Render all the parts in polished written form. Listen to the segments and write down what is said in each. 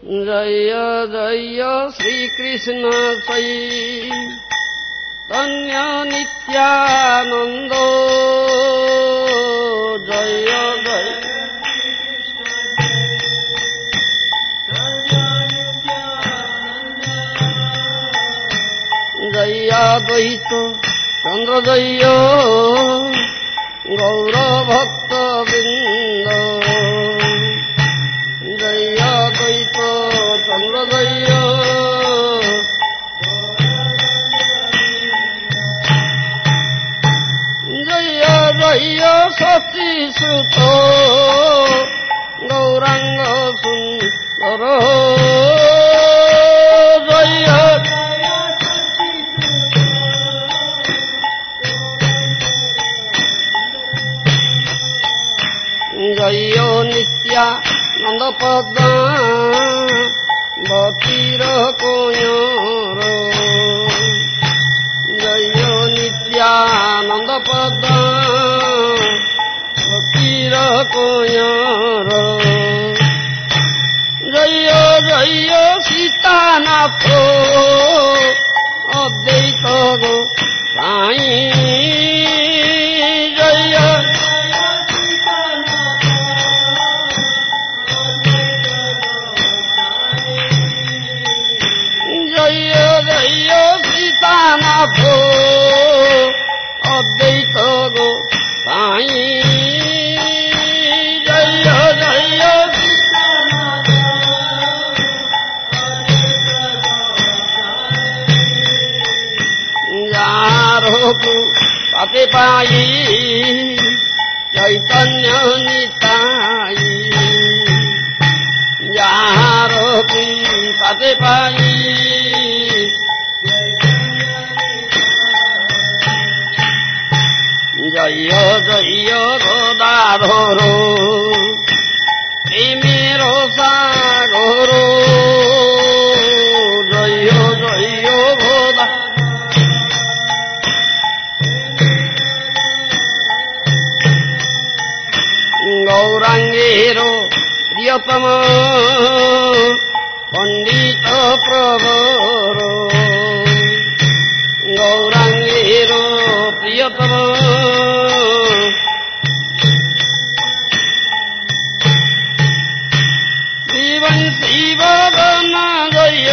जय जय श्रीकृष्ण चैतन्य नित्यानंद जय जय जय द्वैत चंद्र जय गौरभक्त वृंद जय द्वैत चंद्र जय जय जय शशि सुत गौरांग सुंदर जय जय नित्यानंद पद बतीर कोयर जय नित्यानंद पद बतीर कोयर जय जय सीतानाथ अद्वैत गोसाई जय जय जय सीतानाथ अद्वैत गोसाई जय जय सीतानाथ यारो पाते पाई चैतन्य निताई यारो पाते पाई जय जय गोदाधर प्रेमेरो सागर जय जय गोदा गौरांगेरो प्रियतम पंडित प्रवर गौरांगेरो प्रियतम जीवन शिवगण जय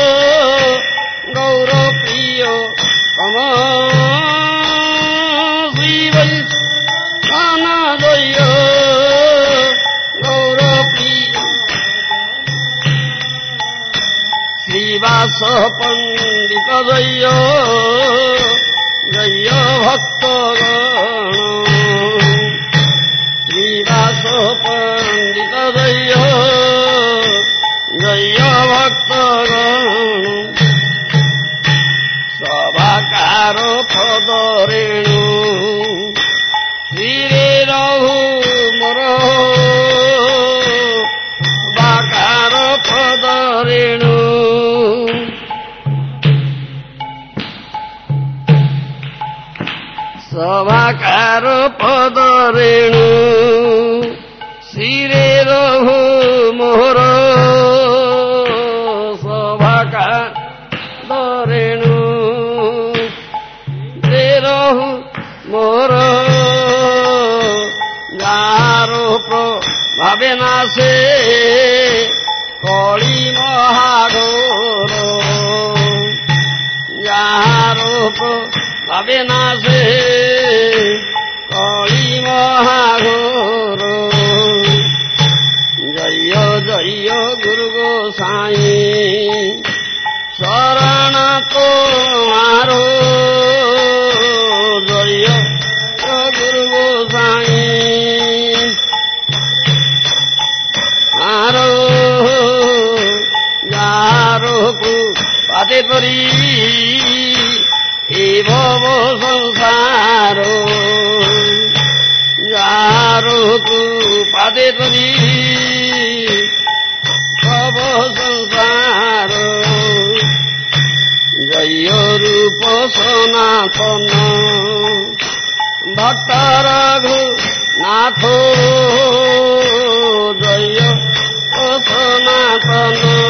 गौर प्रिय तम शिवन गण जय गौर प्रिय श्रीवास पंडित जय जय भक्तगण श्रीवास पंडित जय जय भक्तगण सभाकार पद रेणु श्रीरे रहु मोर सभाकार पद रेणु सभाकार पद रेणु श्रीरे रहु मोर सभाकार रेणु रे रहु मोर गारो प्रभावे नासे कली महाघोर गारो प्रभावे नासे कली महाघोर जय जय गुरु गोसाई शरण तुम्हारो जय गुरु गोसाई आरो यारो को पाते परी ए भव संसार यारो को पाते परी भव संसार जय रूप सनातन भक्त रघुनाथ जय सनातन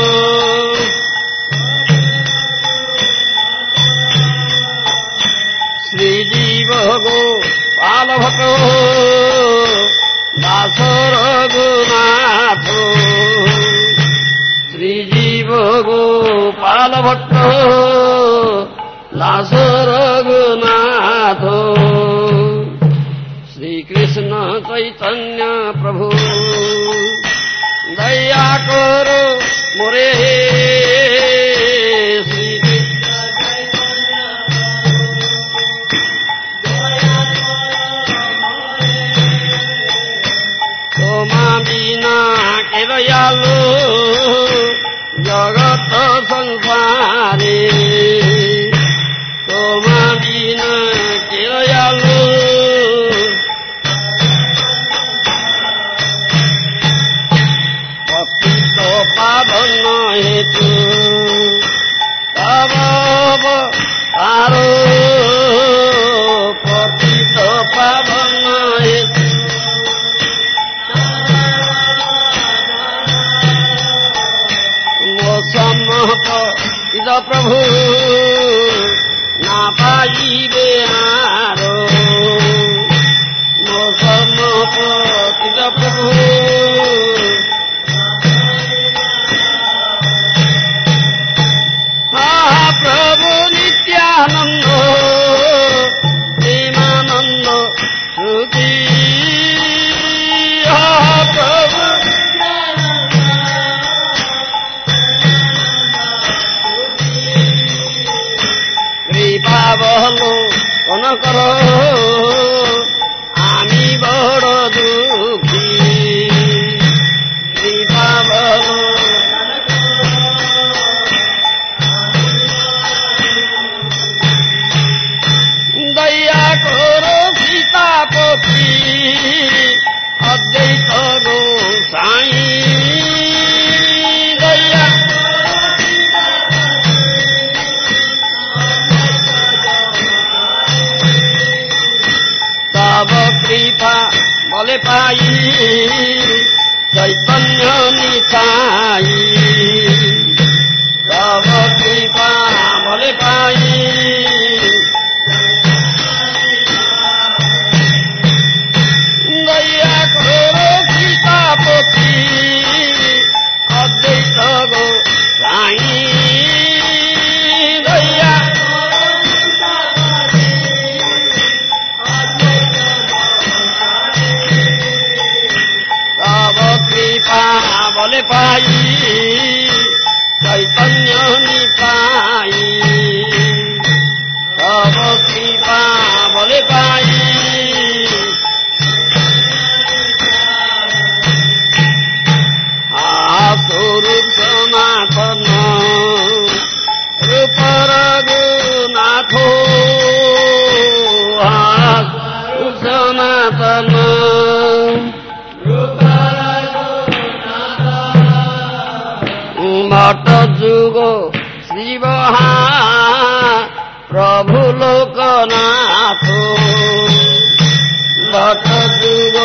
कृष्ण चैतन्य प्रभु दया करो मोरे श्री तोमा बिना के दयालु जगत संसारे तोमा बिना के दयालु पतित पावन हेतु तब तारो पतित पावन हेतु सम्मत इद प्रभु ना पाइबे आरो मो सम्मत इद प्रभु प्रभु नित्यानंद प्रेमानंद श्रुति प्रभु कृपावलो कौन करो आमी बड़ दुखी कृपावलो दया करो सीतापति अद्वैत गोसाई दया तब कृपा बले पाई चैतन्य निताई तब कृपा बले पाई दया करो सीतापति अद्वैत गोसाई दया तब कृपा बले पाई चैतन्य निताई तब कृपा बले पाई स्वरूप सनातन रूप रघुनाथो सनातन मठ जुग शिव प्रभु लोकनाथ मठ जुग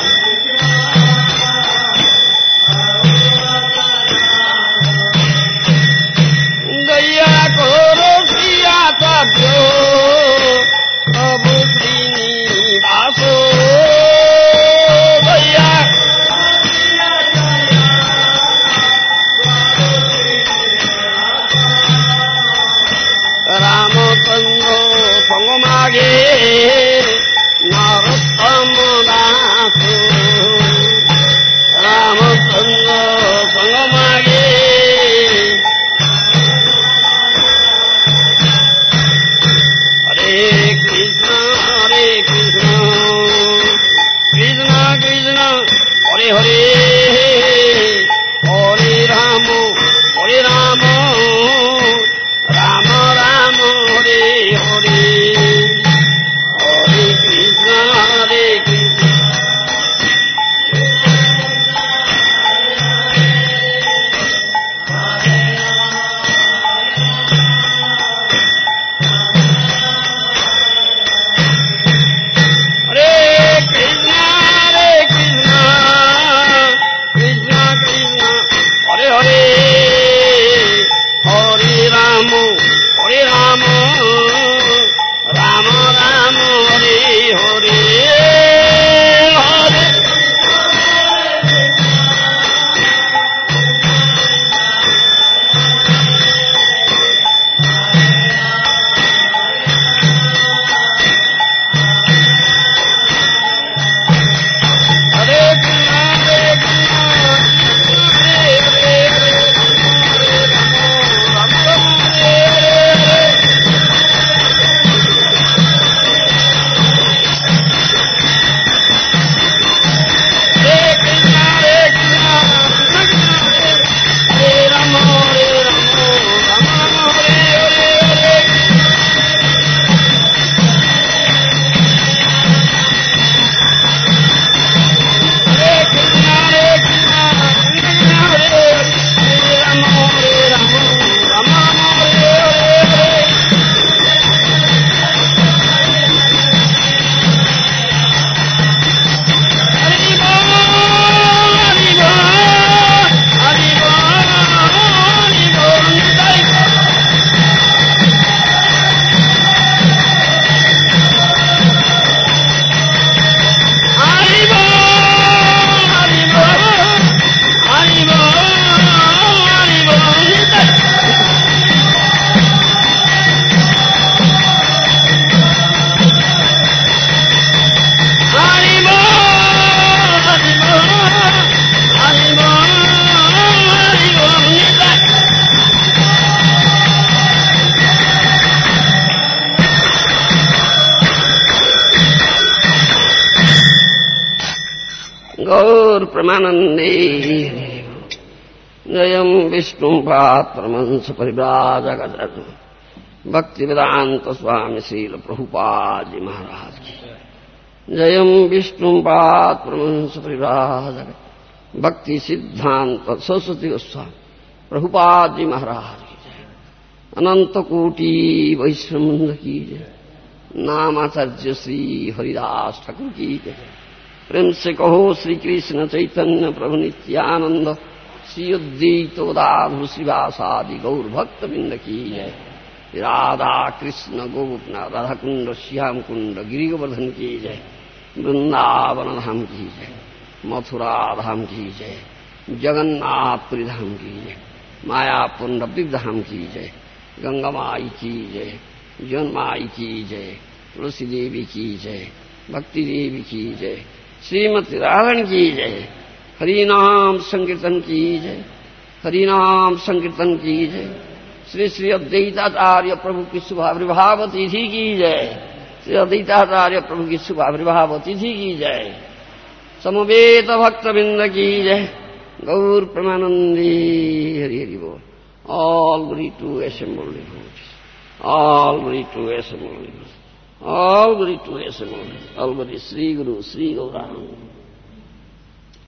दया करो सिया सत्यो प्रभु श्रीनिवास दया रामचंद्र संग मागे गौर प्रमानंदे जयम विष्णुपाद परमहंस परिव्राजक भक्ति वेदांत स्वामी श्रील प्रभुपाद जी महाराज की जयम विष्णुपाद परमहंस परिव्राजक भक्ति सिद्धांत सरस्वती गोस्वामी प्रभुपाद जी महाराज की जय। अनंत कोटि वैष्णव की जय। नामाचार्य श्री हरिदास ठाकुर की जय। प्रेम से कहो श्री कृष्ण चैतन्य प्रभु नित्यानंद श्री उद्दीत उदाधु श्रीवासादि गौर भक्त बिंद की जय। राधा कृष्ण गोपनाथ राधा कुंड श्याम कुंड गिरि गोवर्धन की जय। वृंदावन धाम की जय। मथुरा धाम की जय। जगन्नाथपुरी धाम की जय। मायापुर नवद्वीप धाम की जय। गंगा माई की जय। जन माई की जय। तुलसी देवी की जय। भक्ति देवी की जय। श्रीमती रावण की जय। हरिनाम संकीर्तन की जय। हरिनाम संकीर्तन की जय। श्री श्री अद्वैताचार्य प्रभु की शुभाविर्भाव तिथि की जय। श्री अद्वैताचार्य प्रभु की शुभाविर्भाव तिथि की जय। समवेत भक्तबिंद की जय। गौर प्रमानंदी हरि हरि बोल। All glory to assembled devotees. All glory to assembled devotees. All glory to assembled. All glory Sri Guru Sri Gauranga.